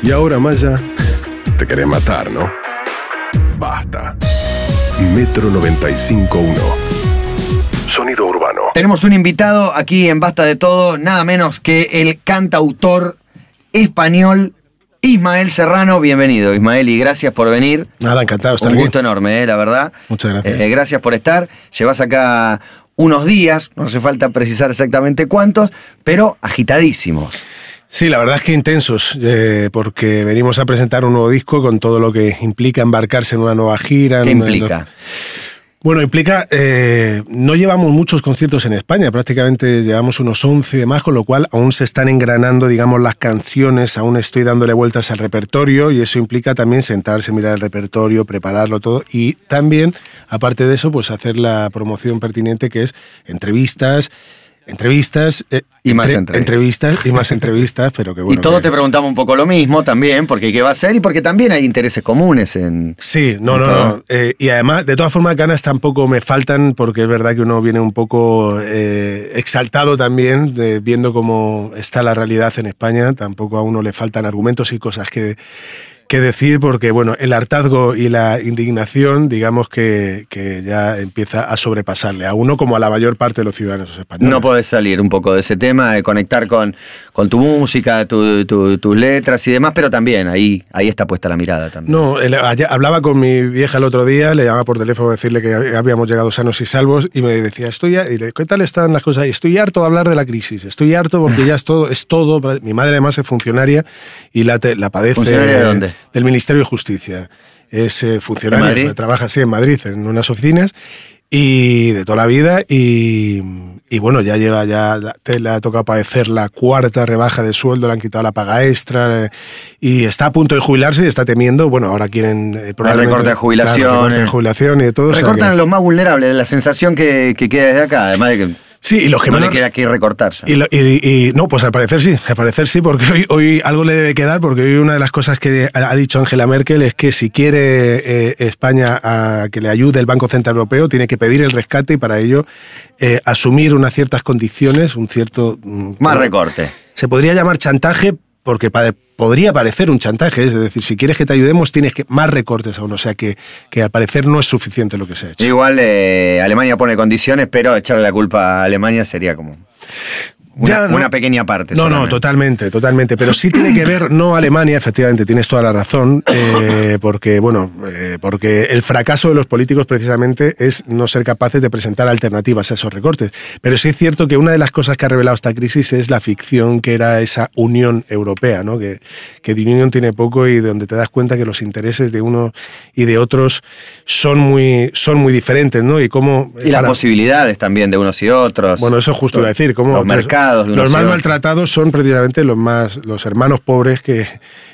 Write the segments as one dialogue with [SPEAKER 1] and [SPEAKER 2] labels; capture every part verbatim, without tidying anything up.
[SPEAKER 1] Y ahora, Maya, te querés matar, ¿no? Basta. Metro noventa y cinco punto uno. Sonido urbano.
[SPEAKER 2] Tenemos un invitado aquí en Basta de Todo, nada menos que el cantautor español Ismael Serrano. Bienvenido, Ismael, y gracias por venir.
[SPEAKER 3] Nada, encantado de estar
[SPEAKER 2] Un
[SPEAKER 3] aquí.
[SPEAKER 2] gusto enorme, eh, la verdad.
[SPEAKER 3] Muchas gracias.
[SPEAKER 2] Eh, gracias por estar. Llevas acá unos días, no hace falta precisar exactamente cuántos, pero agitadísimos.
[SPEAKER 3] Sí, la verdad es que intensos, eh, porque venimos a presentar un nuevo disco con todo lo que implica embarcarse en una nueva gira.
[SPEAKER 2] ¿Qué
[SPEAKER 3] en,
[SPEAKER 2] implica?
[SPEAKER 3] En, bueno, implica, eh, no llevamos muchos conciertos en España, prácticamente llevamos unos once y demás, con lo cual aún se están engranando, digamos, las canciones, aún estoy dándole vueltas al repertorio y eso implica también sentarse, mirar el repertorio, prepararlo todo y también, aparte de eso, pues hacer la promoción pertinente que es entrevistas, Entrevistas, eh,
[SPEAKER 2] y más
[SPEAKER 3] entre,
[SPEAKER 2] entrevistas.
[SPEAKER 3] entrevistas y más entrevistas, pero que bueno.
[SPEAKER 2] Y todos
[SPEAKER 3] que...
[SPEAKER 2] te preguntamos un poco lo mismo también, porque qué va a ser y porque también hay intereses comunes en.
[SPEAKER 3] Sí, no,
[SPEAKER 2] en
[SPEAKER 3] no,
[SPEAKER 2] todo.
[SPEAKER 3] no. Eh, y además, de todas formas, ganas tampoco me faltan, porque es verdad que uno viene un poco eh, exaltado también, de, viendo cómo está la realidad en España. Tampoco a uno le faltan argumentos y cosas que. que decir, porque bueno, el hartazgo y la indignación, digamos que, que ya empieza a sobrepasarle a uno como a la mayor parte de los ciudadanos españoles.
[SPEAKER 2] No podés salir un poco de ese tema, de conectar con, con tu música, tu, tu, tus letras y demás, pero también ahí, ahí está puesta la mirada también.
[SPEAKER 3] No, el, ayer, hablaba con mi vieja el otro día, le llamaba por teléfono a decirle que habíamos llegado sanos y salvos y me decía, estoy y le, ¿qué tal están las cosas ahí? Estoy harto de hablar de la crisis, estoy harto porque ya es todo, es todo. Mi madre además es funcionaria y la, la padece.
[SPEAKER 2] ¿Funcionaria de dónde?
[SPEAKER 3] Del Ministerio de Justicia. Es eh, funcionario, trabaja así en Madrid, en unas oficinas, y de toda la vida, y, y bueno, ya lleva, ya te le ha tocado padecer la cuarta rebaja de sueldo, le han quitado la paga extra, eh, y está a punto de jubilarse y está temiendo, bueno, ahora quieren... Eh,
[SPEAKER 2] recorte de jubilaciones.
[SPEAKER 3] Claro, recorte de jubilación y de todo.
[SPEAKER 2] Recortan
[SPEAKER 3] o sea que,
[SPEAKER 2] a los más vulnerables, la sensación que, que queda desde acá, además de que...
[SPEAKER 3] Sí, y los que
[SPEAKER 2] no
[SPEAKER 3] menos,
[SPEAKER 2] le queda que recortar.
[SPEAKER 3] Y, lo, y, y no, pues al parecer sí, al parecer sí, porque hoy, hoy algo le debe quedar, porque hoy una de las cosas que ha dicho Angela Merkel es que si quiere eh, España a que le ayude el Banco Central Europeo, tiene que pedir el rescate y para ello eh, asumir unas ciertas condiciones, un cierto...
[SPEAKER 2] Más recorte.
[SPEAKER 3] Se podría llamar chantaje, porque pa- podría parecer un chantaje, es decir, si quieres que te ayudemos tienes que más recortes aún, o sea que, que al parecer no es suficiente lo que se ha hecho.
[SPEAKER 2] Igual eh, Alemania pone condiciones, pero echarle la culpa a Alemania sería como... Una,
[SPEAKER 3] Ya, no,
[SPEAKER 2] una pequeña parte.
[SPEAKER 3] No,
[SPEAKER 2] solamente.
[SPEAKER 3] no, totalmente, totalmente. Pero sí tiene que ver, no Alemania, efectivamente, tienes toda la razón, eh, porque, bueno, eh, porque el fracaso de los políticos precisamente es no ser capaces de presentar alternativas a esos recortes. Pero sí es cierto que una de las cosas que ha revelado esta crisis es la ficción que era esa Unión Europea, ¿no? Que, que de unión tiene poco y donde te das cuenta que los intereses de uno y de otros son muy, son muy diferentes, ¿no? Y cómo...
[SPEAKER 2] Y las posibilidades también de unos y otros.
[SPEAKER 3] Bueno, eso justo iba a decir. Cómo,
[SPEAKER 2] los mercados. De
[SPEAKER 3] los más maltratados son precisamente los más los hermanos pobres que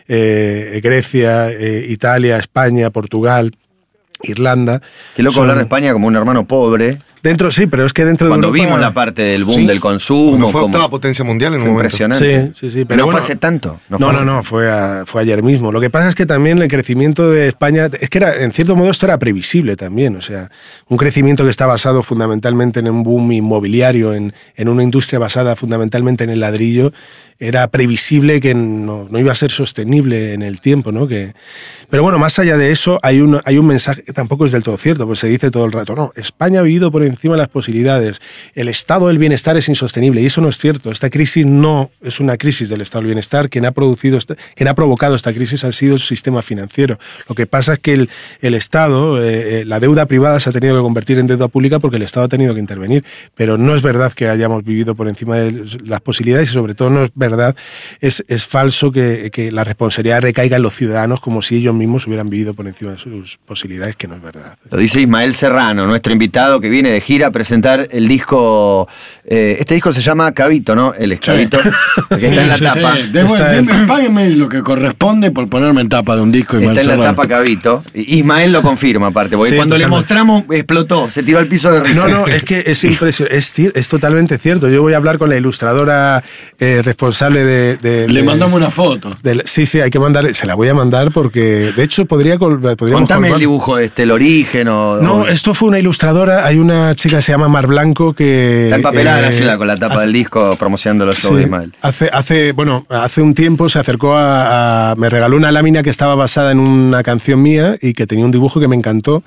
[SPEAKER 3] eh, Grecia, eh, Italia, España, Portugal, Irlanda.
[SPEAKER 2] Qué loco
[SPEAKER 3] son...
[SPEAKER 2] hablar de España como un hermano pobre.
[SPEAKER 3] Dentro, sí, pero es que dentro
[SPEAKER 2] Cuando
[SPEAKER 3] de Europa...
[SPEAKER 2] vimos la parte del boom
[SPEAKER 4] sí,
[SPEAKER 2] del consumo...
[SPEAKER 4] Cuando fue
[SPEAKER 2] como...
[SPEAKER 4] octava potencia mundial en un
[SPEAKER 2] fue
[SPEAKER 4] momento.
[SPEAKER 2] impresionante.
[SPEAKER 3] Sí, sí, sí. Pero
[SPEAKER 2] no
[SPEAKER 3] bueno,
[SPEAKER 2] fue hace tanto.
[SPEAKER 3] No,
[SPEAKER 2] fue
[SPEAKER 3] no,
[SPEAKER 2] hace...
[SPEAKER 3] no, fue, a, fue ayer mismo. Lo que pasa es que también el crecimiento de España, es que era, en cierto modo esto era previsible también, o sea, un crecimiento que está basado fundamentalmente en un boom inmobiliario, en, en una industria basada fundamentalmente en el ladrillo, era previsible que no, no iba a ser sostenible en el tiempo, ¿no? Que, pero bueno, más allá de eso, hay un, hay un mensaje que tampoco es del todo cierto, pues se dice todo el rato, no, España ha vivido por encima de las posibilidades, el estado del bienestar es insostenible, y eso no es cierto. Esta crisis no es una crisis del estado del bienestar, quien ha, producido esta, quien ha provocado esta crisis ha sido el sistema financiero. Lo que pasa es que el, el Estado, eh, la deuda privada se ha tenido que convertir en deuda pública porque el Estado ha tenido que intervenir, pero no es verdad que hayamos vivido por encima de las posibilidades y sobre todo no es verdad, es, es falso que, que la responsabilidad recaiga en los ciudadanos como si ellos mismos hubieran vivido por encima de sus posibilidades, que no es verdad.
[SPEAKER 2] Lo dice Ismael Serrano, nuestro invitado que viene de gira a presentar el disco. Eh, este disco se llama Cabito, ¿no? El escabito, sí. Que está en la
[SPEAKER 5] sí,
[SPEAKER 2] tapa.
[SPEAKER 5] Sí. Debo,
[SPEAKER 2] está
[SPEAKER 5] deme,
[SPEAKER 2] en...
[SPEAKER 5] Páguenme lo que corresponde por ponerme en tapa de un disco.
[SPEAKER 2] Está en la tapa Cabito. Ismael lo confirma, aparte, porque sí, cuando totalmente. Le mostramos explotó, se tiró al piso de risa.
[SPEAKER 3] No, no, es que es impresionante, es, es totalmente cierto. Yo voy a hablar con la ilustradora eh, responsable de, de...
[SPEAKER 5] Le
[SPEAKER 3] de,
[SPEAKER 5] mandamos una foto.
[SPEAKER 3] De, sí, sí, hay que mandarle, se la voy a mandar porque, de hecho, podría...
[SPEAKER 2] Contame colgar. El dibujo, este, el origen o...
[SPEAKER 3] No, esto fue una ilustradora, hay una una chica que se llama Mar Blanco que...
[SPEAKER 2] Está empapelada
[SPEAKER 3] eh,
[SPEAKER 2] la ciudad con la tapa
[SPEAKER 3] hace,
[SPEAKER 2] del disco promocionando los shows
[SPEAKER 3] sí,
[SPEAKER 2] de Ismael.
[SPEAKER 3] Hace, hace, bueno, hace un tiempo se acercó a, a... Me regaló una lámina que estaba basada en una canción mía y que tenía un dibujo que me encantó.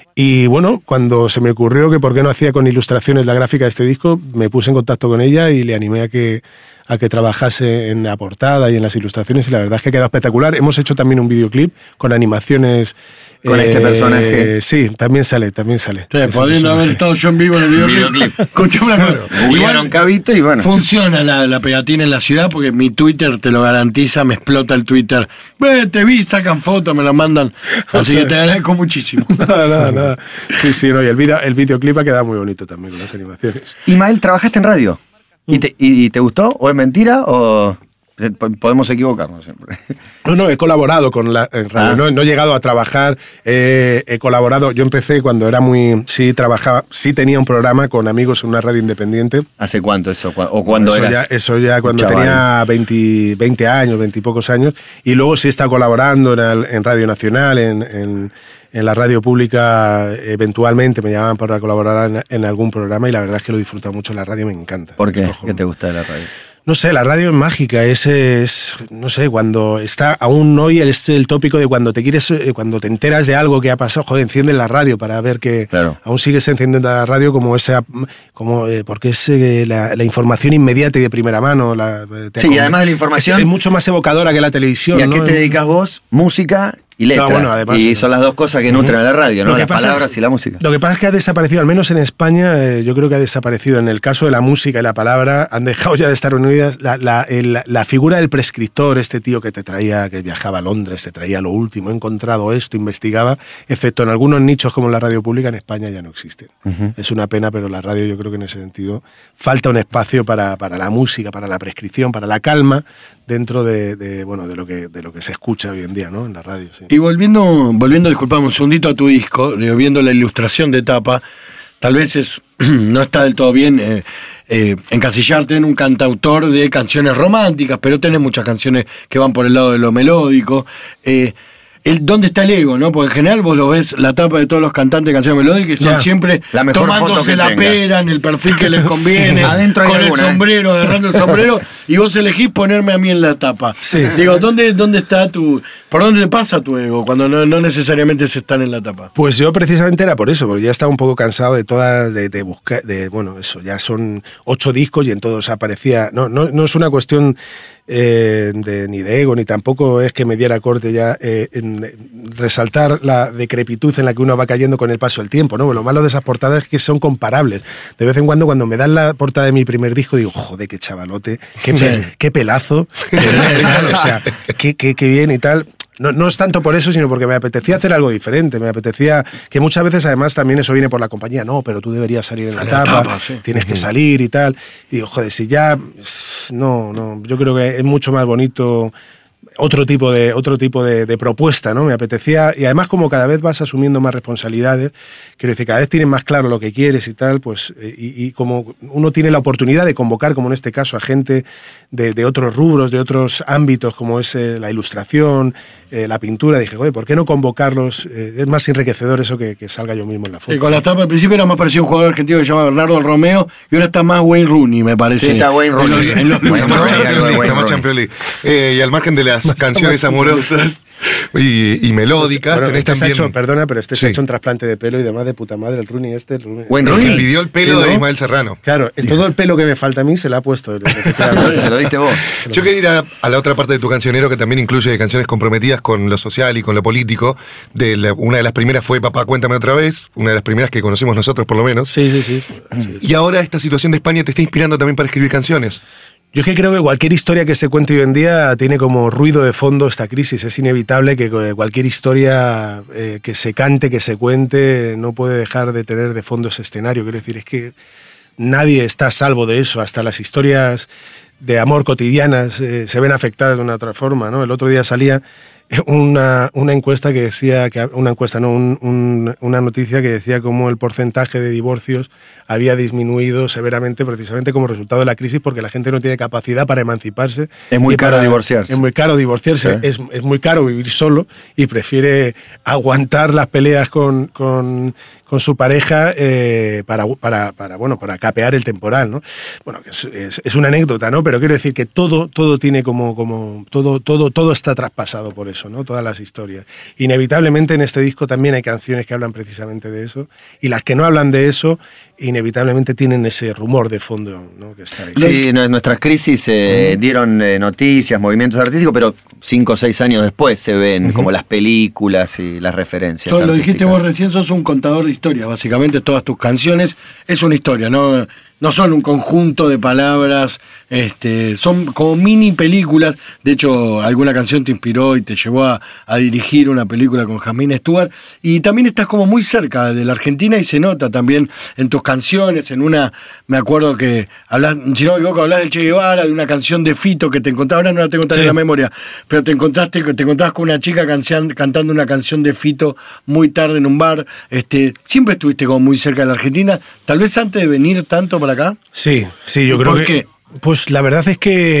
[SPEAKER 3] Y bueno, cuando se me ocurrió que por qué no hacía con ilustraciones la gráfica de este disco, me puse en contacto con ella y le animé a que, a que trabajase en la portada y en las ilustraciones, y la verdad es que ha quedado espectacular. Hemos hecho también un videoclip con animaciones.
[SPEAKER 2] Con eh, este personaje.
[SPEAKER 3] Sí, también sale, también sale.
[SPEAKER 5] Sí, podriendo haber estado yo en vivo en el videoclip. Escuchame una cosa.
[SPEAKER 2] Igual cabito y bueno.
[SPEAKER 5] Funciona la, la pegatina en la ciudad porque mi Twitter te lo garantiza, me explota el Twitter. Ve, te vi, sacan fotos, me lo mandan. Así que te agradezco muchísimo.
[SPEAKER 3] Nada, nada, nada. Sí, sí, no, y el, video, el videoclip ha quedado muy bonito también con las animaciones.
[SPEAKER 2] Ismael, ¿trabajaste en radio? ¿Y te, y te gustó? ¿O es mentira? ¿O podemos equivocarnos siempre?
[SPEAKER 3] No, no, he colaborado con la en radio, ah. no, no he llegado a trabajar, eh, he colaborado, yo empecé cuando era muy, sí trabajaba, sí tenía un programa con amigos en una radio independiente.
[SPEAKER 2] ¿Hace cuánto eso? ¿O cuándo
[SPEAKER 3] eso
[SPEAKER 2] eras?
[SPEAKER 3] Ya, eso ya cuando tenía veinte, veinte años, veinte y pocos años, y luego sí he estado colaborando en, el, en Radio Nacional, en, en, en la radio pública, eventualmente me llamaban para colaborar en, en algún programa, y la verdad es que lo he disfrutado mucho, la radio me encanta.
[SPEAKER 2] ¿Por qué? ¿Qué te gusta de la radio?
[SPEAKER 3] No sé, la radio es mágica, es, es, no sé, cuando está, aún hoy es el tópico de cuando te quieres, cuando te enteras de algo que ha pasado, joder, enciende la radio para ver que
[SPEAKER 2] claro.
[SPEAKER 3] Aún sigues encendiendo la radio como esa, como, eh, porque es eh, la, la información inmediata y de primera mano. La,
[SPEAKER 2] sí, y además de la información...
[SPEAKER 3] Es, es mucho más evocadora que la televisión.
[SPEAKER 2] ¿Y a
[SPEAKER 3] ¿no?
[SPEAKER 2] qué te dedicas vos? Música y letra.
[SPEAKER 3] No, bueno, además,
[SPEAKER 2] y
[SPEAKER 3] sí,
[SPEAKER 2] son las dos cosas que nutren uh-huh. a la radio, ¿no? Las pasa, palabras y la música.
[SPEAKER 3] Lo que pasa es que ha desaparecido, al menos en España, eh, yo creo que ha desaparecido. En el caso de la música y la palabra, han dejado ya de estar unidas. La, la, el, la figura del prescriptor, este tío que te traía, que viajaba a Londres, te traía lo último, he encontrado esto, investigaba, excepto en algunos nichos como la radio pública, en España ya no existen. Uh-huh. Es una pena, pero la radio, yo creo que en ese sentido falta un espacio para, para la música, para la prescripción, para la calma, dentro de, de, bueno, de, lo que, de lo que se escucha hoy en día, ¿no? En la radio, sí.
[SPEAKER 5] Y volviendo, volviendo, disculpame, un segundito a tu disco, viendo la ilustración de tapa, tal vez es, no está del todo bien eh, eh, encasillarte en un cantautor de canciones románticas, pero tenés muchas canciones que van por el lado de lo melódico. Eh, El, ¿Dónde está el ego? ¿No? Porque en general vos lo ves, la tapa de todos los cantantes de canciones melódicas, que son yeah. siempre
[SPEAKER 2] la
[SPEAKER 5] tomándose la tenga. pera en el perfil que les conviene,
[SPEAKER 2] adentro hay
[SPEAKER 5] con
[SPEAKER 2] alguna,
[SPEAKER 5] el sombrero, eh. agarrando el sombrero, y vos elegís ponerme a mí en la tapa.
[SPEAKER 3] Sí.
[SPEAKER 5] Digo, ¿dónde, ¿dónde está tu... ¿Por dónde te pasa tu ego cuando no, no necesariamente se están en la tapa?
[SPEAKER 3] Pues yo precisamente era por eso, porque ya estaba un poco cansado de todas, de, de buscar, de, bueno, eso, ya son ocho discos y en todos aparecía, no, no, no es una cuestión... Eh, de, ni de ego, ni tampoco es que me diera corte ya eh, en, en resaltar la decrepitud en la que uno va cayendo con el paso del tiempo, ¿no? Lo malo de esas portadas es que son comparables. De vez en cuando, cuando me dan la portada de mi primer disco, digo, joder, qué chavalote, qué, pe qué pelazo, qué, tal, o sea, qué, qué, qué bien y tal. No, no es tanto por eso, sino porque me apetecía hacer algo diferente, me apetecía, que muchas veces además también eso viene por la compañía, no, pero tú deberías salir en la tapa, tapa sí. tienes uh-huh. que salir y tal. Y digo, joder, si ya, no, no, yo creo que es mucho más bonito otro tipo de otro tipo de, de propuesta, ¿no? Me apetecía, y además como cada vez vas asumiendo más responsabilidades, quiero decir, cada vez tienes más claro lo que quieres y tal, pues, y, y como uno tiene la oportunidad de convocar, como en este caso, a gente de, de otros rubros, de otros ámbitos, como es eh, la ilustración, eh, la pintura, dije, oye, ¿por qué no convocarlos? Eh, es más enriquecedor eso que, que salga yo mismo en la foto.
[SPEAKER 5] Y con la tapa al principio era más parecido a un jugador argentino que se llama Bernardo Romeo, y ahora está más Wayne Rooney, me parece.
[SPEAKER 2] Sí, está Wayne Rooney.
[SPEAKER 4] En los, en los, estamos Champions League. Eh, y al margen de las canciones amorosas y, y melódicas,
[SPEAKER 3] bueno,
[SPEAKER 4] tenés
[SPEAKER 3] este
[SPEAKER 4] también...
[SPEAKER 3] Hecho, perdona, pero este
[SPEAKER 4] sí.
[SPEAKER 3] se ha hecho un trasplante de pelo y demás de puta madre, el Rooney este. El Rooney.
[SPEAKER 2] Wayne
[SPEAKER 4] Rooney.
[SPEAKER 2] Rooney.
[SPEAKER 4] Que pidió el pelo sí, ¿no? de Ismael Serrano.
[SPEAKER 3] Claro, es todo el pelo que me falta a mí se lo ha puesto.
[SPEAKER 2] Se lo diste vos.
[SPEAKER 4] Yo quería ir a, a la otra parte de tu cancionero, que también incluye canciones comprometidas con lo social y con lo político. De la, una de las primeras fue Papá, cuéntame otra vez, una de las primeras que conocemos nosotros por lo menos.
[SPEAKER 3] Sí, sí, sí. sí.
[SPEAKER 4] Y ahora esta situación de España te está inspirando también para escribir canciones.
[SPEAKER 3] Yo es que creo que cualquier historia que se cuente hoy en día tiene como ruido de fondo esta crisis. Es inevitable que cualquier historia eh, que se cante, que se cuente, no puede dejar de tener de fondo ese escenario. Quiero decir, es que nadie está a salvo de eso. Hasta las historias de amor cotidianas eh, se ven afectadas de una otra forma, ¿no? El otro día salía una, una encuesta que decía, que una encuesta, no, un, un, una noticia que decía cómo el porcentaje de divorcios había disminuido severamente precisamente como resultado de la crisis, porque la gente no tiene capacidad para emanciparse.
[SPEAKER 2] Es muy caro
[SPEAKER 3] para,
[SPEAKER 2] divorciarse.
[SPEAKER 3] Es muy caro divorciarse, sí. es, es muy caro vivir solo y prefiere aguantar las peleas con, con, con su pareja eh, para, para, para, bueno, para capear el temporal, ¿no? Bueno, es, es, es una anécdota, ¿no? Pero quiero decir que todo, todo tiene como, como todo, todo, todo está traspasado por eso, ¿no? Todas las historias. Inevitablemente en este disco también hay canciones que hablan precisamente de eso, y las que no hablan de eso inevitablemente tienen ese rumor de fondo, ¿no? Que está ahí.
[SPEAKER 2] Sí, nuestras crisis eh, uh-huh. dieron eh, noticias, movimientos artísticos, pero cinco o seis años después se ven uh-huh. como las películas y las referencias.
[SPEAKER 5] So, lo dijiste vos recién, sos un contador de historias. Básicamente todas tus canciones es una historia, ¿no? No son un conjunto de palabras, este, son como mini películas. De hecho, alguna canción te inspiró y te llevó a, a dirigir una película con Jasmine Stewart. Y también estás como muy cerca de la Argentina y se nota también en tus canciones. En una, me acuerdo que hablas, si no me equivoco, hablas del Che Guevara, de una canción de Fito que te encontraba, ahora no la tengo tan sí. en la memoria, pero te encontraste, te encontrabas con una chica canción, cantando una canción de Fito muy tarde en un bar. Este, siempre estuviste como muy cerca de la Argentina, tal vez antes de venir tanto para acá.
[SPEAKER 3] Sí, sí, yo creo
[SPEAKER 5] ¿Por
[SPEAKER 3] que...
[SPEAKER 5] qué?
[SPEAKER 3] Pues la verdad es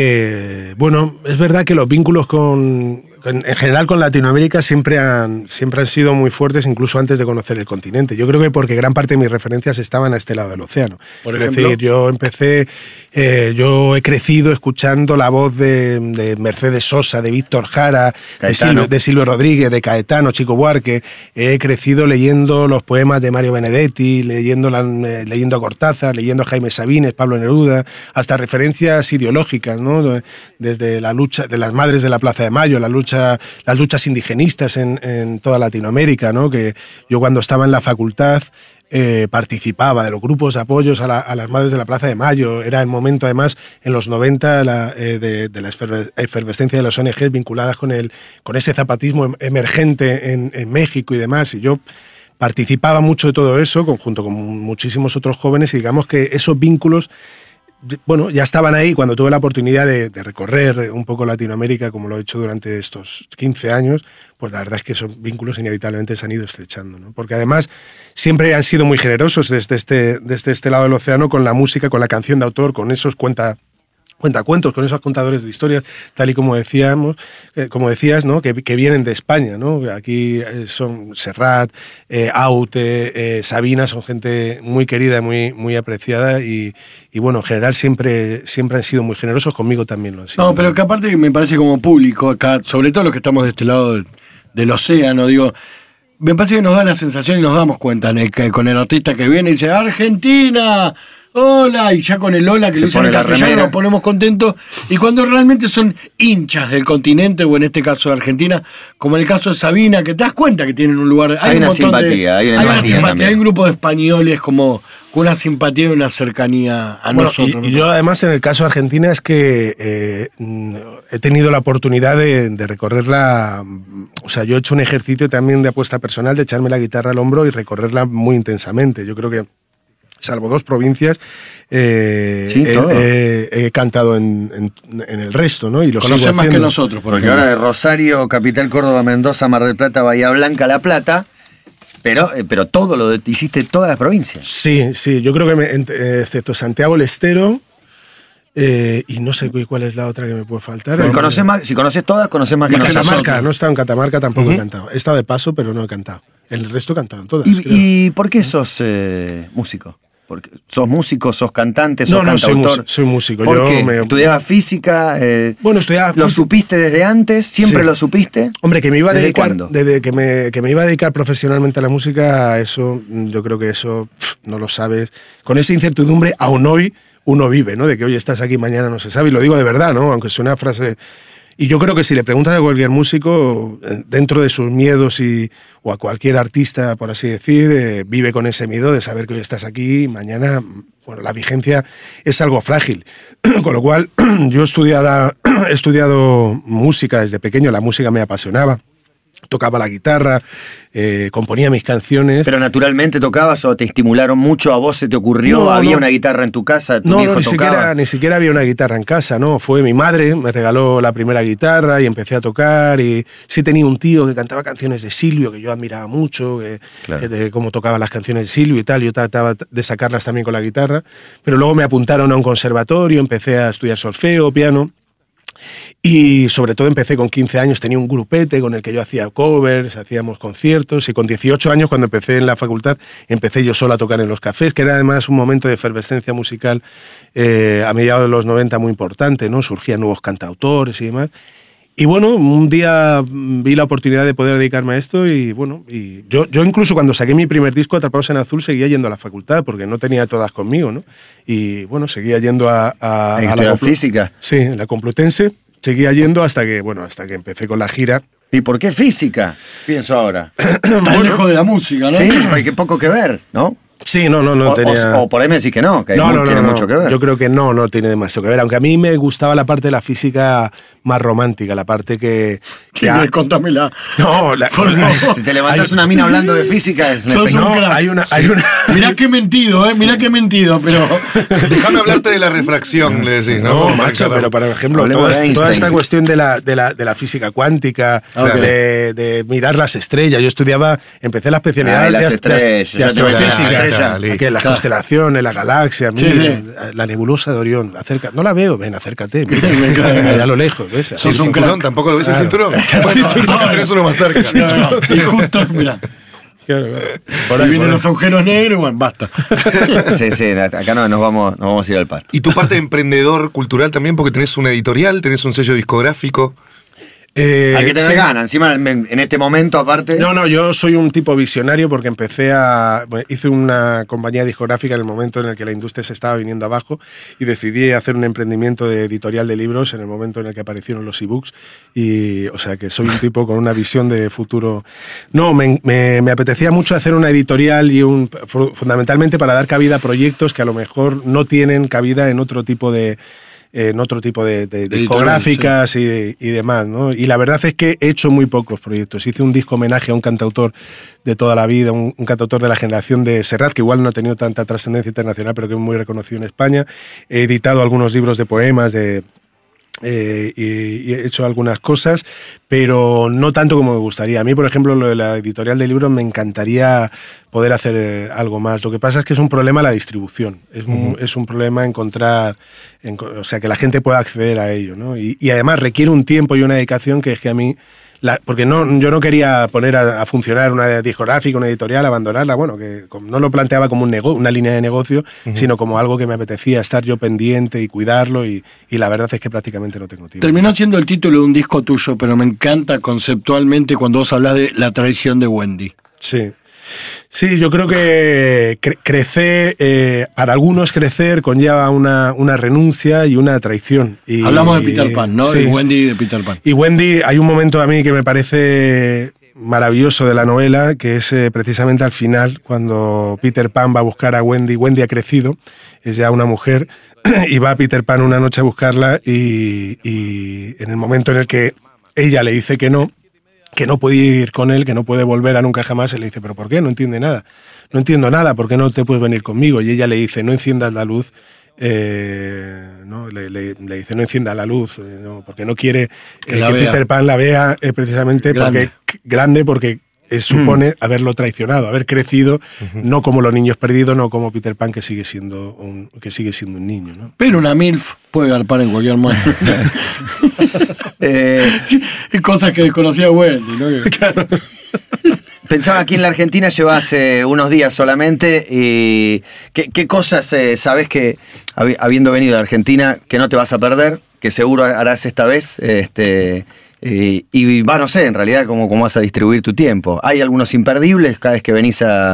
[SPEAKER 3] que, bueno, es verdad que los vínculos con, en general con Latinoamérica siempre han, siempre han sido muy fuertes, incluso antes de conocer el continente. Yo creo que porque gran parte de mis referencias estaban a este lado del océano.
[SPEAKER 5] Por
[SPEAKER 3] es
[SPEAKER 5] ejemplo,
[SPEAKER 3] decir, yo empecé, eh, yo he crecido escuchando la voz de, de Mercedes Sosa, de Víctor Jara, de Silvio, de Silvio Rodríguez, de Caetano, Chico Buarque. He crecido leyendo los poemas de Mario Benedetti, leyendo, la, eh, leyendo a Cortázar, leyendo a Jaime Sabines, Pablo Neruda, hasta referencias ideológicas, ¿no? Desde la lucha de las madres de la Plaza de Mayo, la lucha, las luchas indigenistas en, en toda Latinoamérica, ¿no? Que yo cuando estaba en la facultad eh, participaba de los grupos de apoyos a, la, a las madres de la Plaza de Mayo. Era el momento, además, en los noventa, la, eh, de, de la efervescencia de las O N Ges vinculadas con, el, con ese zapatismo emergente en, en México y demás. Y yo participaba mucho de todo eso, junto con muchísimos otros jóvenes, y digamos que esos vínculos, bueno, ya estaban ahí cuando tuve la oportunidad de, de recorrer un poco Latinoamérica, como lo he hecho durante estos quince años, pues la verdad es que esos vínculos inevitablemente se han ido estrechando, ¿no? Porque además siempre han sido muy generosos desde este, desde este lado del océano con la música, con la canción de autor, con esos cuenta... cuentacuentos, con esos contadores de historias, tal y como decíamos, eh, como decías, ¿no? Que, que vienen de España, ¿no? Aquí eh, son Serrat, eh, Aute, eh, Sabina, son gente muy querida, muy, muy apreciada y, y bueno, en general siempre, siempre han sido muy generosos, conmigo también lo han sido.
[SPEAKER 5] No, pero que aparte me parece como público acá, sobre todo los que estamos de este lado del, del océano, digo, me parece que nos da la sensación y nos damos cuenta en el, que, con el artista que viene y dice ¡Argentina! Hola, y ya con el hola que
[SPEAKER 2] se
[SPEAKER 5] lo dicen en castellano
[SPEAKER 2] remera.
[SPEAKER 5] Nos ponemos contentos, y cuando realmente son hinchas del continente, o en este caso de Argentina, como en el caso de Sabina, que te das cuenta que tienen un lugar, hay,
[SPEAKER 2] hay
[SPEAKER 5] un
[SPEAKER 2] una
[SPEAKER 5] montón
[SPEAKER 2] simpatía,
[SPEAKER 5] de,
[SPEAKER 2] hay una,
[SPEAKER 5] hay una
[SPEAKER 2] simpatía,
[SPEAKER 5] simpatía, hay un grupo de españoles como con una simpatía y una cercanía a
[SPEAKER 3] bueno,
[SPEAKER 5] nosotros.
[SPEAKER 3] Y, y yo además en el caso de Argentina es que eh, he tenido la oportunidad de, de recorrerla, o sea, yo he hecho un ejercicio también de apuesta personal, de echarme la guitarra al hombro y recorrerla muy intensamente. Yo creo que salvo dos provincias, eh,
[SPEAKER 2] sí,
[SPEAKER 3] he, he, he cantado en, en, en el resto, ¿no? Y lo
[SPEAKER 5] Conocen
[SPEAKER 3] sigo
[SPEAKER 5] más
[SPEAKER 3] haciendo.
[SPEAKER 5] que nosotros,
[SPEAKER 2] porque ejemplo. Ahora de Rosario, Capital, Córdoba, Mendoza, Mar del Plata, Bahía Blanca, La Plata, pero, eh, pero todo lo de, hiciste todas las provincias.
[SPEAKER 3] Sí, sí, yo creo que, me, excepto Santiago del Estero, Eh, y no sé cuál es la otra que me puede faltar.
[SPEAKER 2] Si conoces, más, si conoces todas, conoces más que nosotros.
[SPEAKER 3] Catamarca, no he estado en Catamarca, tampoco uh-huh. he cantado. He estado de paso, pero no he cantado. El resto he cantado en todas.
[SPEAKER 2] ¿Y, ¿y por qué sos eh, músico? Porque ¿sos músico, sos cantante, sos
[SPEAKER 3] no, no,
[SPEAKER 2] cantautor?
[SPEAKER 3] Soy, soy músico.
[SPEAKER 2] ¿Por
[SPEAKER 3] Yo
[SPEAKER 2] qué?
[SPEAKER 3] me...
[SPEAKER 2] ¿Estudiabas física? Eh,
[SPEAKER 3] bueno, estudiaba
[SPEAKER 2] ¿Lo
[SPEAKER 3] física.
[SPEAKER 2] supiste desde antes? ¿Siempre
[SPEAKER 3] sí.
[SPEAKER 2] lo supiste?
[SPEAKER 3] Hombre, que me iba a
[SPEAKER 2] ¿Desde
[SPEAKER 3] dedicar,
[SPEAKER 2] cuándo?
[SPEAKER 3] Desde que me, que me iba a dedicar profesionalmente a la música, eso, yo creo que eso pff, no lo sabes. Con esa incertidumbre, aún hoy, uno vive, ¿no? De que hoy estás aquí, mañana no se sabe. Y lo digo de verdad, ¿no? Aunque sea una frase... Y yo creo que si le preguntas a cualquier músico, dentro de sus miedos y, o a cualquier artista, por así decir, eh, vive con ese miedo de saber que hoy estás aquí y mañana, bueno, la vigencia es algo frágil. Con lo cual, yo he estudiado, he estudiado música desde pequeño, la música me apasionaba. tocaba la guitarra, eh, componía mis canciones.
[SPEAKER 2] ¿Pero naturalmente tocabas o te estimularon mucho? ¿A vos se te ocurrió?
[SPEAKER 3] No,
[SPEAKER 2] ¿Había
[SPEAKER 3] no.
[SPEAKER 2] una guitarra en tu casa? ¿Tu
[SPEAKER 3] No,
[SPEAKER 2] viejo
[SPEAKER 3] no, ni
[SPEAKER 2] tocaba?
[SPEAKER 3] siquiera, ni siquiera había una guitarra en casa, ¿no? Fue mi madre, me regaló la primera guitarra y empecé a tocar. Y sí tenía un tío que cantaba canciones de Silvio, que yo admiraba mucho, que,
[SPEAKER 2] Claro.
[SPEAKER 3] que de cómo tocaba las canciones de Silvio y tal. Yo trataba de sacarlas también con la guitarra. Pero luego me apuntaron a un conservatorio, empecé a estudiar solfeo, piano. Y sobre todo empecé con quince años, tenía un grupete con el que yo hacía covers, hacíamos conciertos, y con dieciocho años, cuando empecé en la facultad, empecé yo solo a tocar en los cafés, que era además un momento de efervescencia musical eh, a mediados de los noventa muy importante, ¿no? Surgían nuevos cantautores y demás. Y bueno, un día vi la oportunidad de poder dedicarme a esto y bueno, y yo, yo incluso cuando saqué mi primer disco, Atrapados en Azul, seguía yendo a la facultad porque no tenía todas conmigo, ¿no? Y bueno, seguía yendo a, a,
[SPEAKER 2] ¿En
[SPEAKER 3] a la
[SPEAKER 2] estudiar
[SPEAKER 3] Complu-
[SPEAKER 2] física?
[SPEAKER 3] Sí, en la Complutense, seguía yendo hasta que, bueno, hasta que empecé con la gira.
[SPEAKER 2] ¿Y por qué física? Pienso ahora.
[SPEAKER 5] Tan lejos de la música, ¿no?
[SPEAKER 2] Sí, hay que poco que ver, ¿no?
[SPEAKER 3] Sí, no, no, no
[SPEAKER 2] o,
[SPEAKER 3] tenía...
[SPEAKER 2] o- o por ahí me decís que no, que hay
[SPEAKER 3] no,
[SPEAKER 2] mu-
[SPEAKER 3] no, no,
[SPEAKER 2] tiene
[SPEAKER 3] no,
[SPEAKER 2] mucho que ver.
[SPEAKER 3] Yo creo que no, no tiene demasiado que ver. Aunque a mí me gustaba la parte de la física más romántica, la parte que... que
[SPEAKER 5] ¿Quién
[SPEAKER 3] ha-
[SPEAKER 5] es? Contámela.
[SPEAKER 3] No, la-
[SPEAKER 5] Por favor.
[SPEAKER 2] Si te levantas
[SPEAKER 3] hay-
[SPEAKER 2] una mina hablando de física, es un
[SPEAKER 5] Sos un
[SPEAKER 2] espectáculo.
[SPEAKER 3] No,
[SPEAKER 5] crack.
[SPEAKER 3] hay una... Hay una
[SPEAKER 5] Mirá que he mentido, ¿eh? Mirá que he mentido, pero...
[SPEAKER 4] Déjame hablarte de la refracción, le decís, ¿no?
[SPEAKER 3] No, macho, pero por ejemplo,
[SPEAKER 2] Hablemos
[SPEAKER 3] toda,
[SPEAKER 2] de Einstein.
[SPEAKER 3] toda esta cuestión de la, de la, de la física cuántica,
[SPEAKER 5] Ok.
[SPEAKER 3] de, de mirar las estrellas. Yo estudiaba, empecé la especialidad
[SPEAKER 2] Ay, las
[SPEAKER 3] de, ast- de ast-
[SPEAKER 2] estrellas,
[SPEAKER 3] de
[SPEAKER 2] ya te voy a decir,
[SPEAKER 3] astrofísica,
[SPEAKER 2] estrella.
[SPEAKER 3] que las
[SPEAKER 5] Claro.
[SPEAKER 3] constelaciones, las galaxias,
[SPEAKER 5] Sí,
[SPEAKER 3] mira,
[SPEAKER 5] sí.
[SPEAKER 3] la nebulosa de Orión. Acerca, no la veo, ven, acércate, mira, allá a lo lejos, ¿ves?
[SPEAKER 4] ¿El cinturón? ¿Tampoco lo ves el
[SPEAKER 3] Claro.
[SPEAKER 4] cinturón? Bueno, tampoco tenés uno más cerca.
[SPEAKER 5] Claro, y justo, mirá.
[SPEAKER 3] Claro, claro.
[SPEAKER 5] Por ahí vienen los agujeros negros, bueno, basta.
[SPEAKER 2] Sí, sí, acá no, nos vamos, nos vamos a ir al pasto.
[SPEAKER 4] Y tu parte de emprendedor cultural también, porque tenés una editorial, tenés un sello discográfico.
[SPEAKER 3] Eh,
[SPEAKER 2] Hay que tener
[SPEAKER 3] sí.
[SPEAKER 2] ganas, encima en, en este momento aparte.
[SPEAKER 3] No, no, yo soy un tipo visionario porque empecé a... bueno, hice una compañía discográfica en el momento en el que la industria se estaba viniendo abajo y decidí hacer un emprendimiento de editorial de libros en el momento en el que aparecieron los ebooks y, o sea, que soy un tipo con una visión de futuro... No, me, me, me apetecía mucho hacer una editorial y un... fundamentalmente para dar cabida a proyectos que a lo mejor no tienen cabida en otro tipo de... en otro tipo de, de, de discográficas y, de, y demás, ¿no? Y la verdad es que he hecho muy pocos proyectos. Hice un disco homenaje a un cantautor de toda la vida, un, un cantautor de la generación de Serrat, que igual no ha tenido tanta trascendencia internacional, pero que es muy reconocido en España. He editado algunos libros de poemas, de... Eh, y, y he hecho algunas cosas, pero no tanto como me gustaría. A mí, por ejemplo, lo de la editorial de libros me encantaría poder hacer eh, algo más. Lo que pasa es que es un problema la distribución. Es, uh-huh. un, es un problema encontrar, en, o sea, que la gente pueda acceder a ello, ¿no? Y, y además requiere un tiempo y una dedicación que es que a mí... La, porque no, yo no quería poner a, a funcionar una discográfica, una editorial, abandonarla, bueno, que no lo planteaba como un nego, una línea de negocio, uh-huh. sino como algo que me apetecía estar yo pendiente y cuidarlo, y, y la verdad es que prácticamente no tengo tiempo.
[SPEAKER 5] Terminó siendo el título de un disco tuyo, pero me encanta conceptualmente cuando vos hablas de la traición de Wendy.
[SPEAKER 3] Sí. Sí, yo creo que cre- crecer, eh, para algunos crecer conlleva una, una renuncia y una traición. Y,
[SPEAKER 5] Hablamos de Peter Pan, ¿no?
[SPEAKER 3] Sí.
[SPEAKER 5] De Wendy y de Peter Pan.
[SPEAKER 3] Y Wendy, hay un momento a mí que me parece maravilloso de la novela, que es eh, precisamente al final, cuando Peter Pan va a buscar a Wendy. Wendy ha crecido, es ya una mujer, y va a Peter Pan una noche a buscarla y, y en el momento en el que ella le dice que no, que no puede ir con él, que no puede volver a nunca jamás, él le dice, ¿pero por qué? No entiende nada. No entiendo nada, ¿por qué no te puedes venir conmigo? Y ella le dice, no enciendas la luz, eh, ¿no? Le, le, le dice, no encienda la luz, eh, no, porque no quiere eh, que, que Peter Pan la vea eh, precisamente
[SPEAKER 5] grande.
[SPEAKER 3] porque grande, porque eh, supone haberlo traicionado, haber crecido, uh-huh. no como los niños perdidos, no como Peter Pan, que sigue siendo un, que sigue siendo un niño, ¿no?
[SPEAKER 5] Pero una MILF puede garpar en cualquier momento.
[SPEAKER 2] eh,
[SPEAKER 5] Cosas que desconocía Wendy, ¿no?
[SPEAKER 3] Claro.
[SPEAKER 2] Pensaba aquí en la Argentina llevas eh, unos días solamente y ¿qué, qué cosas eh, sabes que hab- habiendo venido a Argentina que no te vas a perder, que seguro harás esta vez? Este, y, y va, no sé, en realidad cómo, cómo vas a distribuir tu tiempo. ¿Hay algunos imperdibles cada vez que venís a,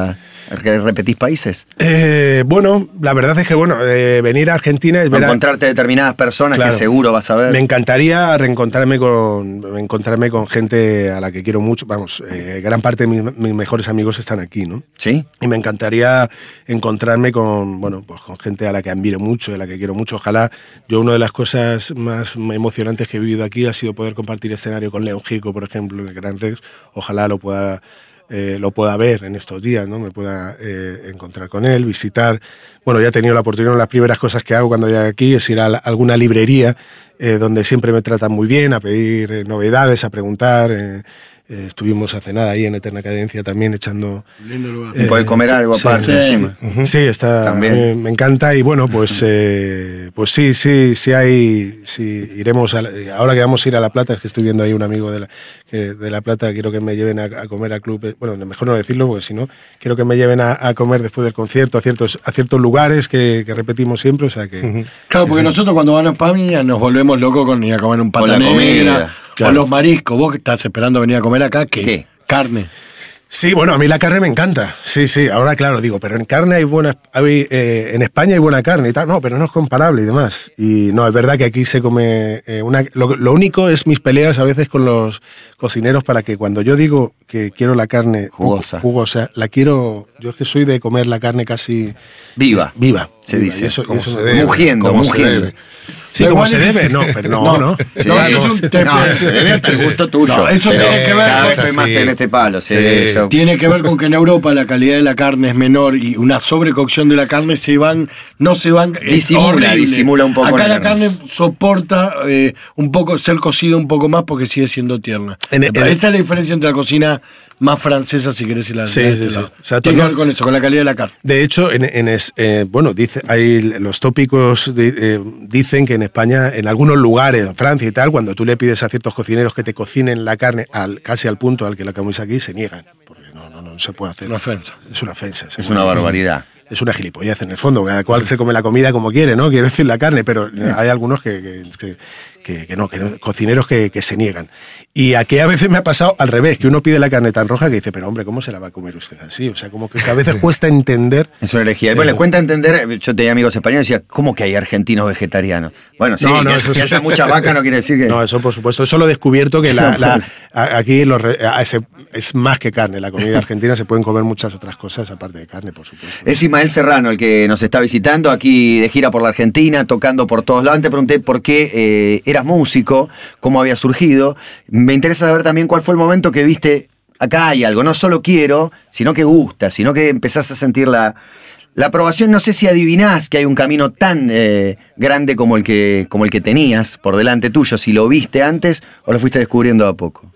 [SPEAKER 2] ¿Repetís países?
[SPEAKER 3] Eh, bueno, la verdad es que bueno, eh, venir a Argentina es
[SPEAKER 2] O
[SPEAKER 3] ver a-
[SPEAKER 2] encontrarte determinadas personas
[SPEAKER 3] Claro.
[SPEAKER 2] que seguro vas a ver.
[SPEAKER 3] Me encantaría reencontrarme con, encontrarme con gente a la que quiero mucho. Vamos, eh, gran parte de mis, mis mejores amigos están aquí, ¿no?
[SPEAKER 2] ¿Sí?
[SPEAKER 3] Y me encantaría encontrarme con, bueno, pues con gente a la que admiro mucho, a la que quiero mucho. Ojalá, yo una de las cosas más emocionantes que he vivido aquí ha sido poder compartir escenario con León Gieco, por ejemplo, en el Gran Rex. Ojalá lo pueda, eh, lo pueda ver en estos días, ¿no? Me pueda eh, encontrar con él, visitar. Bueno, ya he tenido la oportunidad, una de las primeras cosas que hago cuando llego aquí es ir a la- alguna librería eh, donde siempre me tratan muy bien, a pedir eh, novedades, a preguntar. eh, eh, estuvimos hace nada ahí en Eterna Cadencia también echando...
[SPEAKER 5] Lindo lugar.
[SPEAKER 2] Y podés comer algo
[SPEAKER 3] sí,
[SPEAKER 2] aparte
[SPEAKER 5] sí.
[SPEAKER 2] encima.
[SPEAKER 3] Sí, está,
[SPEAKER 2] También.
[SPEAKER 3] me, me encanta y bueno, pues eh, pues sí, sí, sí hay, sí iremos a la- ahora que vamos a ir a La Plata, es que estoy viendo ahí un amigo de la, que, de La Plata, quiero que me lleven a, a comer a club, eh, bueno, mejor no decirlo porque si no, quiero que me lleven a, a comer después del concierto a ciertos, a ciertos lugares que, que repetimos siempre, o sea que...
[SPEAKER 5] Claro, porque nosotros cuando vamos a España nos volvemos locos con ir a comer un
[SPEAKER 2] Con
[SPEAKER 5] pata
[SPEAKER 2] la comida,
[SPEAKER 5] negra,
[SPEAKER 3] claro.
[SPEAKER 5] o los mariscos. Vos que estás esperando venir a comer acá, ¿qué?
[SPEAKER 2] ¿Qué?
[SPEAKER 5] Carne.
[SPEAKER 3] Sí, bueno, a mí la carne me encanta. Sí, sí, ahora claro, digo, pero en carne hay buena, hay, eh, en España hay buena carne y tal, no, pero no es comparable y demás. Y no, es verdad que aquí se come eh, una... Lo, lo único es mis peleas a veces con los cocineros para que cuando yo digo que quiero la carne
[SPEAKER 2] Jugosa.
[SPEAKER 3] jugosa, la quiero... Yo es que soy de comer la carne casi...
[SPEAKER 2] Viva.
[SPEAKER 3] Viva.
[SPEAKER 2] Se
[SPEAKER 3] viva,
[SPEAKER 2] dice,
[SPEAKER 3] y eso, y
[SPEAKER 4] como
[SPEAKER 3] eso
[SPEAKER 4] se
[SPEAKER 3] me-
[SPEAKER 4] debe.
[SPEAKER 2] Mugiendo,
[SPEAKER 4] Como se
[SPEAKER 2] mugiendo.
[SPEAKER 4] debe.
[SPEAKER 3] Sí,
[SPEAKER 5] No,
[SPEAKER 3] como
[SPEAKER 5] igual
[SPEAKER 3] se
[SPEAKER 5] es-
[SPEAKER 3] debe, no, pero no,
[SPEAKER 5] No,
[SPEAKER 3] no.
[SPEAKER 2] Sí,
[SPEAKER 5] No,
[SPEAKER 2] algo-
[SPEAKER 5] es un tema.
[SPEAKER 2] No, se debe hasta el gusto tuyo.
[SPEAKER 5] No, eso
[SPEAKER 2] Pero
[SPEAKER 5] tiene que ver
[SPEAKER 2] cada
[SPEAKER 5] con-
[SPEAKER 2] vez estoy más
[SPEAKER 4] Sí.
[SPEAKER 2] en este palo. Sí,
[SPEAKER 4] Sí.
[SPEAKER 2] yo-
[SPEAKER 5] Tiene que ver con que en Europa la calidad de la carne es menor y una sobrecocción de la carne se van, no se van. es
[SPEAKER 2] Disimula,
[SPEAKER 5] horrible.
[SPEAKER 2] disimula un poco
[SPEAKER 5] Acá
[SPEAKER 2] la
[SPEAKER 5] la
[SPEAKER 2] carne.
[SPEAKER 5] carne soporta eh, un poco ser cocida un poco más porque sigue siendo tierna.
[SPEAKER 3] En- en-
[SPEAKER 5] Esa es la diferencia entre la cocina más francesa, si querés, y la
[SPEAKER 3] Sí,
[SPEAKER 5] de
[SPEAKER 3] sí,
[SPEAKER 5] este
[SPEAKER 3] sí.
[SPEAKER 5] lado.
[SPEAKER 3] Exacto,
[SPEAKER 5] Tiene que
[SPEAKER 3] ¿no?
[SPEAKER 5] ver con eso, con la calidad de la carne.
[SPEAKER 3] De hecho, en, en es- eh, bueno, dice, hay los tópicos de- eh, dicen que en España, en algunos lugares, en Francia y tal, cuando tú le pides a ciertos cocineros que te cocinen la carne al, casi al punto al que la comemos aquí, se niegan, porque no, no, no se puede hacer.
[SPEAKER 5] Una ofensa.
[SPEAKER 3] Es una ofensa.
[SPEAKER 2] Es una barbaridad.
[SPEAKER 3] Es una gilipollez en el fondo, cada cual se come la comida como quiere, ¿no? Quiero decir la carne, pero hay algunos que, que, que- que- que no, que no, cocineros que, que se niegan. Y aquí a veces me ha pasado al revés, que uno pide la carne tan roja que dice, pero hombre, ¿cómo se la va a comer usted así? O sea, como que a veces cuesta entender.
[SPEAKER 2] Es una herejía. Bueno, les cuenta entender, yo tenía amigos españoles y decía, ¿cómo que hay argentinos vegetarianos? Bueno, sí,
[SPEAKER 3] No, no,
[SPEAKER 2] que,
[SPEAKER 3] eso
[SPEAKER 2] que
[SPEAKER 3] sí.
[SPEAKER 2] haya mucha vaca no quiere decir que...
[SPEAKER 3] No, eso por supuesto. Eso lo he descubierto que la, la- a- aquí los re- a- ese- es más que carne. La comida argentina se pueden comer muchas otras cosas aparte de carne, por supuesto.
[SPEAKER 2] Es Ismael Serrano el que nos está visitando aquí de gira por la Argentina, tocando por todos lados. Antes pregunté por qué eh, eras músico, cómo había surgido. Me interesa saber también cuál fue el momento que viste, acá hay algo, no solo quiero, sino que gusta, sino que empezás a sentir la, la aprobación. No sé si adivinás que hay un camino tan eh, grande como el, que, como el que tenías por delante tuyo, si lo viste antes o lo fuiste descubriendo a poco.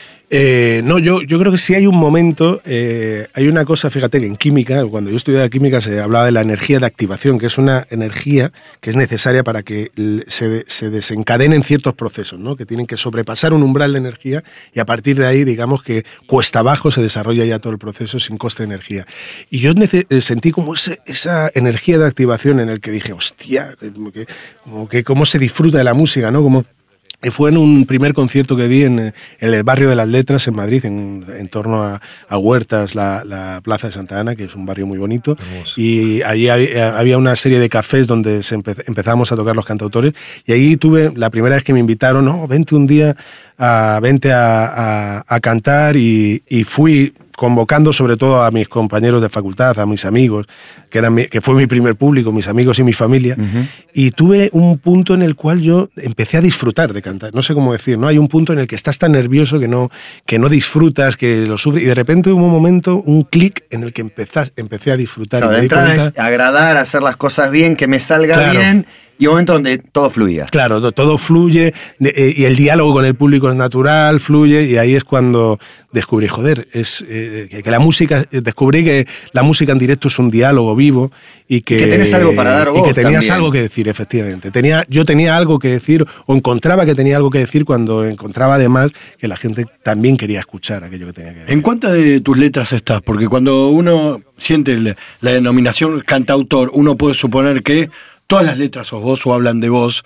[SPEAKER 3] Eh, no, yo, yo creo que sí hay un momento, eh, hay una cosa, fíjate, que en química, cuando yo estudiaba química se hablaba de la energía de activación, que es una energía que es necesaria para que l- se, de- se desencadenen ciertos procesos, ¿no? Que tienen que sobrepasar un umbral de energía y a partir de ahí, digamos que cuesta abajo se desarrolla ya todo el proceso sin coste de energía. Y yo nece- eh, sentí como ese- esa energía de activación en el que dije, hostia, como que, como que cómo se disfruta de la música, ¿no? Como, y fue en un primer concierto que di en, en el barrio de las Letras, en Madrid, en, en torno a, a Huertas, la, la Plaza de Santa Ana, que es un barrio muy bonito.
[SPEAKER 4] Hermoso.
[SPEAKER 3] Y allí había, había una serie de cafés donde se empe- empezamos a tocar los cantautores. Y ahí tuve la primera vez que me invitaron, no, vente un día, a, vente a, a, a cantar. Y, y fui convocando sobre todo a mis compañeros de facultad, a mis amigos, que, eran mi- que fue mi primer público, mis amigos y mi familia, y tuve un punto en el cual yo empecé a disfrutar de cantar, no sé cómo decir, ¿no? Hay un punto en el que estás tan nervioso que no, que no disfrutas, que lo sufres, y de repente hubo un momento, un clic en el que empezás, empecé a disfrutar.
[SPEAKER 2] Claro,
[SPEAKER 3] y me
[SPEAKER 2] de
[SPEAKER 3] di
[SPEAKER 2] entrada
[SPEAKER 3] cuenta-
[SPEAKER 2] es agradar, hacer las cosas bien, que me salga
[SPEAKER 3] Claro.
[SPEAKER 2] bien, y un momento donde todo fluía.
[SPEAKER 3] Claro, to- todo fluye de- eh, y el diálogo con el público es natural, fluye y ahí es cuando descubrí, joder, es eh, que, que la música, eh, descubrí que la música en directo es un diálogo vivo y que,
[SPEAKER 2] Y que tenés algo para dar
[SPEAKER 3] y
[SPEAKER 2] vos
[SPEAKER 3] que tenías
[SPEAKER 2] también.
[SPEAKER 3] algo que decir, efectivamente. Tenía, yo tenía algo que decir o encontraba que tenía algo que decir cuando encontraba además que la gente también quería escuchar aquello que tenía que decir.
[SPEAKER 5] ¿En cuántas de tus letras estás? Porque cuando uno siente el- la denominación cantautor, uno puede suponer que todas las letras sos vos o hablan de vos.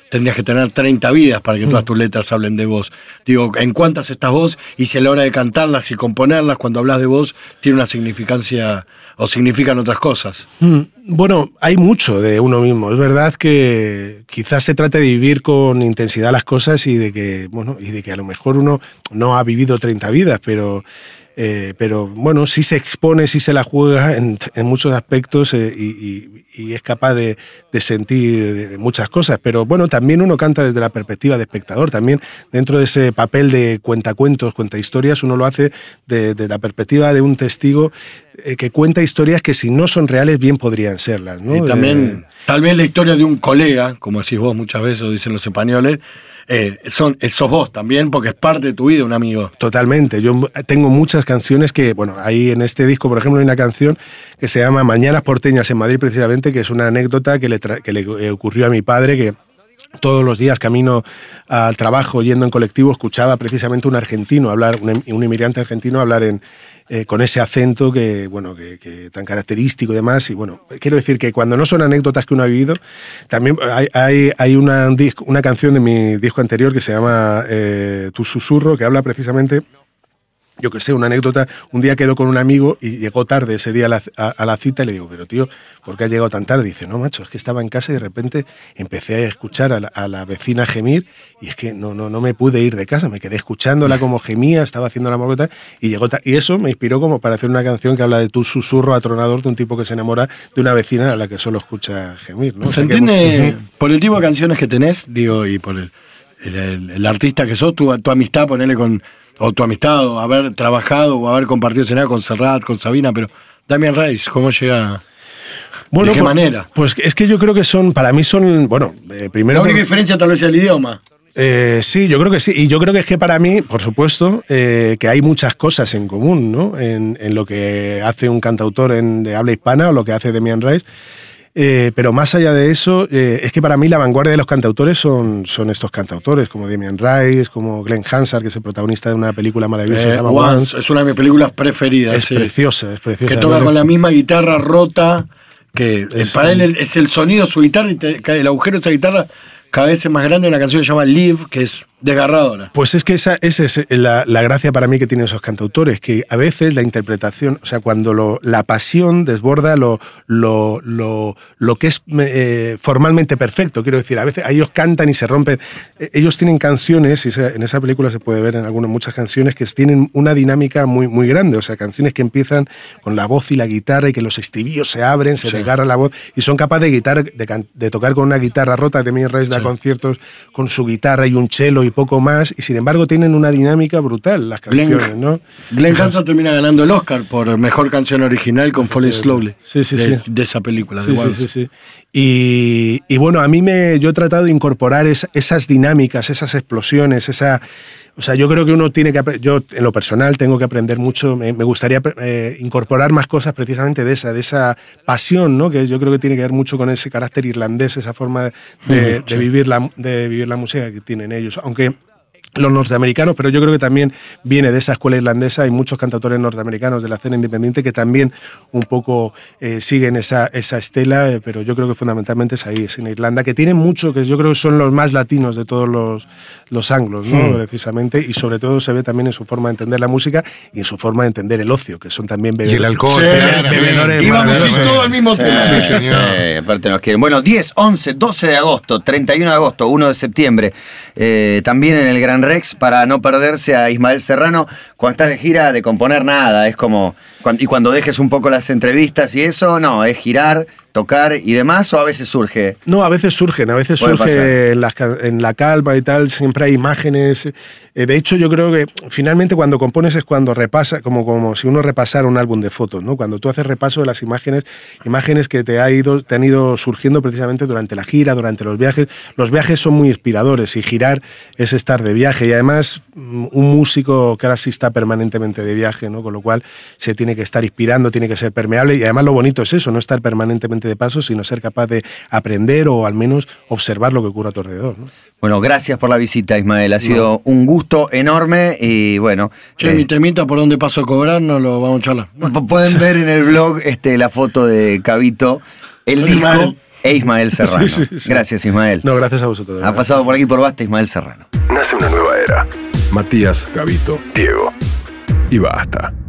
[SPEAKER 5] tendrías que tener treinta vidas para que todas tus letras hablen de vos. Digo, ¿en cuántas estás vos? Y si a la hora de cantarlas y componerlas, cuando hablas de vos, tiene una significancia o significan otras cosas.
[SPEAKER 3] Mm, bueno, hay mucho de uno mismo. Es verdad que quizás se trate de vivir con intensidad las cosas y de que, bueno, y de que a lo mejor uno no ha vivido treinta vidas, pero... Eh, pero bueno, sí se expone, sí se la juega en, en muchos aspectos eh, y, y, y es capaz de, de sentir muchas cosas. Pero bueno, también uno canta desde la perspectiva de espectador. También dentro de ese papel de cuentacuentos, cuenta historias, uno lo hace de, de la perspectiva de un testigo eh, que cuenta historias que si no son reales bien podrían serlas, ¿no?
[SPEAKER 5] Y también,
[SPEAKER 3] de,
[SPEAKER 5] tal vez la historia de un colega, como decís vos muchas veces, o dicen los españoles, Eh, son, sos vos también, porque es parte de tu vida, un amigo.
[SPEAKER 3] Totalmente. Yo tengo muchas canciones que, bueno, ahí en este disco, por ejemplo, hay una canción que se llama Mañanas porteñas en Madrid, precisamente, que es una anécdota que le, tra- que le ocurrió a mi padre, que todos los días camino al trabajo yendo en colectivo escuchaba precisamente un argentino hablar, un, un inmigrante argentino hablar en, eh, con ese acento que, bueno, que, que tan característico y demás. Y bueno, quiero decir que cuando no son anécdotas que uno ha vivido, también hay, hay, hay una, un disco, una canción de mi disco anterior que se llama eh, Tu susurro, que habla precisamente... Yo que sé, una anécdota, un día quedó con un amigo y llegó tarde ese día a la, a, a la cita y le digo, pero tío, ¿por qué has llegado tan tarde? Dice, no, macho, es que estaba en casa y de repente empecé a escuchar a la, a la vecina gemir y es que no, no, no me pude ir de casa, me quedé escuchándola como gemía, estaba haciendo la morgota y llegó tarde. Y eso me inspiró como para hacer una canción que habla de tu susurro atronador de un tipo que se enamora de una vecina a la que solo escucha gemir, ¿no?
[SPEAKER 5] ¿Se
[SPEAKER 3] o sea
[SPEAKER 5] entiende
[SPEAKER 3] que,
[SPEAKER 5] por el tipo de canciones que tenés, digo, y por el, el, el, el artista que sos, tu, tu amistad, ponele con... o tu amistad, o haber trabajado, o haber compartido escenario con Serrat, con Sabina, pero Damien Rice, ¿cómo llega?
[SPEAKER 3] bueno,
[SPEAKER 5] ¿De qué
[SPEAKER 3] pues,
[SPEAKER 5] manera?
[SPEAKER 3] Pues es que yo creo que son, para mí son, bueno, eh, primero...
[SPEAKER 5] La única
[SPEAKER 3] por-
[SPEAKER 5] diferencia tal vez es el idioma.
[SPEAKER 3] Eh, sí, yo creo que sí. Y yo creo que es que para mí, por supuesto, eh, que hay muchas cosas en común, ¿no? En, en lo que hace un cantautor en, de habla hispana o lo que hace Damien Rice. Eh, pero más allá de eso, eh, es que para mí la vanguardia de los cantautores son, son estos cantautores, como Damien Rice, como Glenn Hansard, que es el protagonista de una película maravillosa que
[SPEAKER 5] Eh,
[SPEAKER 3] se llama
[SPEAKER 5] Once,
[SPEAKER 3] Once.
[SPEAKER 5] es una de mis películas preferidas.
[SPEAKER 3] Es
[SPEAKER 5] sí.
[SPEAKER 3] preciosa, es preciosa.
[SPEAKER 5] Que toca con la misma guitarra rota, que
[SPEAKER 3] Es
[SPEAKER 5] para
[SPEAKER 3] un-
[SPEAKER 5] él es el sonido de su guitarra, y te- el agujero de esa guitarra cada vez es más grande. Una canción que se llama Live, que es desgarradora.
[SPEAKER 3] Pues es que esa, esa es la, la gracia para mí que tienen esos cantautores, que a veces la interpretación, o sea, cuando lo, la pasión desborda lo, lo, lo, lo que es eh, formalmente perfecto, quiero decir, a veces ellos cantan y se rompen. Eh, Ellos tienen canciones, y esa- en esa película se puede ver en algunas muchas canciones, que tienen una dinámica muy, muy grande, o sea, canciones que empiezan con la voz y la guitarra y que los estribillos se abren, se desgarra la voz y son capaces de, guitar, de, can- de tocar con una guitarra rota. Damien Rice da conciertos con su guitarra y un cello y poco más, y sin embargo tienen una dinámica brutal las
[SPEAKER 5] Glenn-
[SPEAKER 3] canciones, ¿no?
[SPEAKER 5] Glenn Hansard termina ganando el Oscar por mejor canción original con Falling Slowly.
[SPEAKER 3] Sí, sí,
[SPEAKER 5] de,
[SPEAKER 3] sí.
[SPEAKER 5] de esa película,
[SPEAKER 3] Sí,
[SPEAKER 5] de
[SPEAKER 3] sí,
[SPEAKER 5] Once.
[SPEAKER 3] sí, sí. Y, y bueno, a mí me, yo he tratado de incorporar es- esas dinámicas, esas explosiones, esa... O sea, yo creo que uno tiene que... apre- Yo, en lo personal, tengo que aprender mucho. Me, me gustaría eh, incorporar más cosas precisamente de esa, de esa pasión, ¿no? Que yo creo que tiene que ver mucho con ese carácter irlandés, esa forma de, de, vivir, la, de vivir la música que tienen ellos. Aunque... los norteamericanos, pero yo creo que también viene de esa escuela irlandesa. Hay muchos cantautores norteamericanos de la escena independiente que también un poco eh, siguen esa, esa estela, eh, pero yo creo que fundamentalmente es ahí, es en Irlanda, que tienen mucho, que yo creo que son los más latinos de todos los, los anglos, ¿no?
[SPEAKER 5] Hmm.
[SPEAKER 3] Precisamente, y sobre todo se ve también en su forma de entender la música y en su forma de entender el ocio, que son también
[SPEAKER 4] Y el
[SPEAKER 3] bebedores.
[SPEAKER 4] alcohol,
[SPEAKER 5] Sí,
[SPEAKER 4] claramente.
[SPEAKER 3] bebedores
[SPEAKER 5] Y vamos a
[SPEAKER 3] maravillosos.
[SPEAKER 5] decir todo al mismo tiempo.
[SPEAKER 4] Sí, señor.
[SPEAKER 2] Eh, aparte nos quieren. Bueno, diez, once, doce de agosto, treinta y uno de agosto, uno de septiembre. Eh, también en el Gran Rex, para no perderse a Ismael Serrano. Cuando estás de gira, de componer nada, es como... cuando- y cuando dejes un poco las entrevistas y eso, no, es girar, tocar y demás, o a veces surge...
[SPEAKER 3] No, a veces surgen, a veces
[SPEAKER 2] Puede pasar.
[SPEAKER 3] surge en la, en la calma y tal, siempre hay imágenes. Eh, de hecho, yo creo que finalmente cuando compones es cuando repasa, como, como si uno repasara un álbum de fotos, ¿no? Cuando tú haces repaso de las imágenes, imágenes que te, ha ido, te han ido surgiendo precisamente durante la gira, durante los viajes. Los viajes son muy inspiradores y girar es estar de viaje. Y además, mm, un músico que ahora sí está permanentemente de viaje, ¿no? Con lo cual se tiene que estar inspirando, tiene que ser permeable. Y además lo bonito es eso, no estar permanentemente de paso, sino ser capaz de aprender o al menos observar lo que ocurre a tu alrededor, ¿no?
[SPEAKER 2] Bueno, gracias por la visita, Ismael. Ha sido un gusto enorme y bueno...
[SPEAKER 5] Che,
[SPEAKER 2] eh,
[SPEAKER 5] mi temita por dónde paso a cobrar, no lo vamos a charlar.
[SPEAKER 2] p- pueden ver en el blog este, la foto de Cabito, el
[SPEAKER 5] Muy
[SPEAKER 2] disco,
[SPEAKER 5] mal.
[SPEAKER 2] e Ismael Serrano.
[SPEAKER 3] Sí, sí, sí.
[SPEAKER 2] Gracias, Ismael.
[SPEAKER 3] No, gracias a vosotros.
[SPEAKER 2] Ha pasado por aquí por Basta Ismael Serrano.
[SPEAKER 1] Nace una nueva era. Matías, Gabito, Diego y Basta.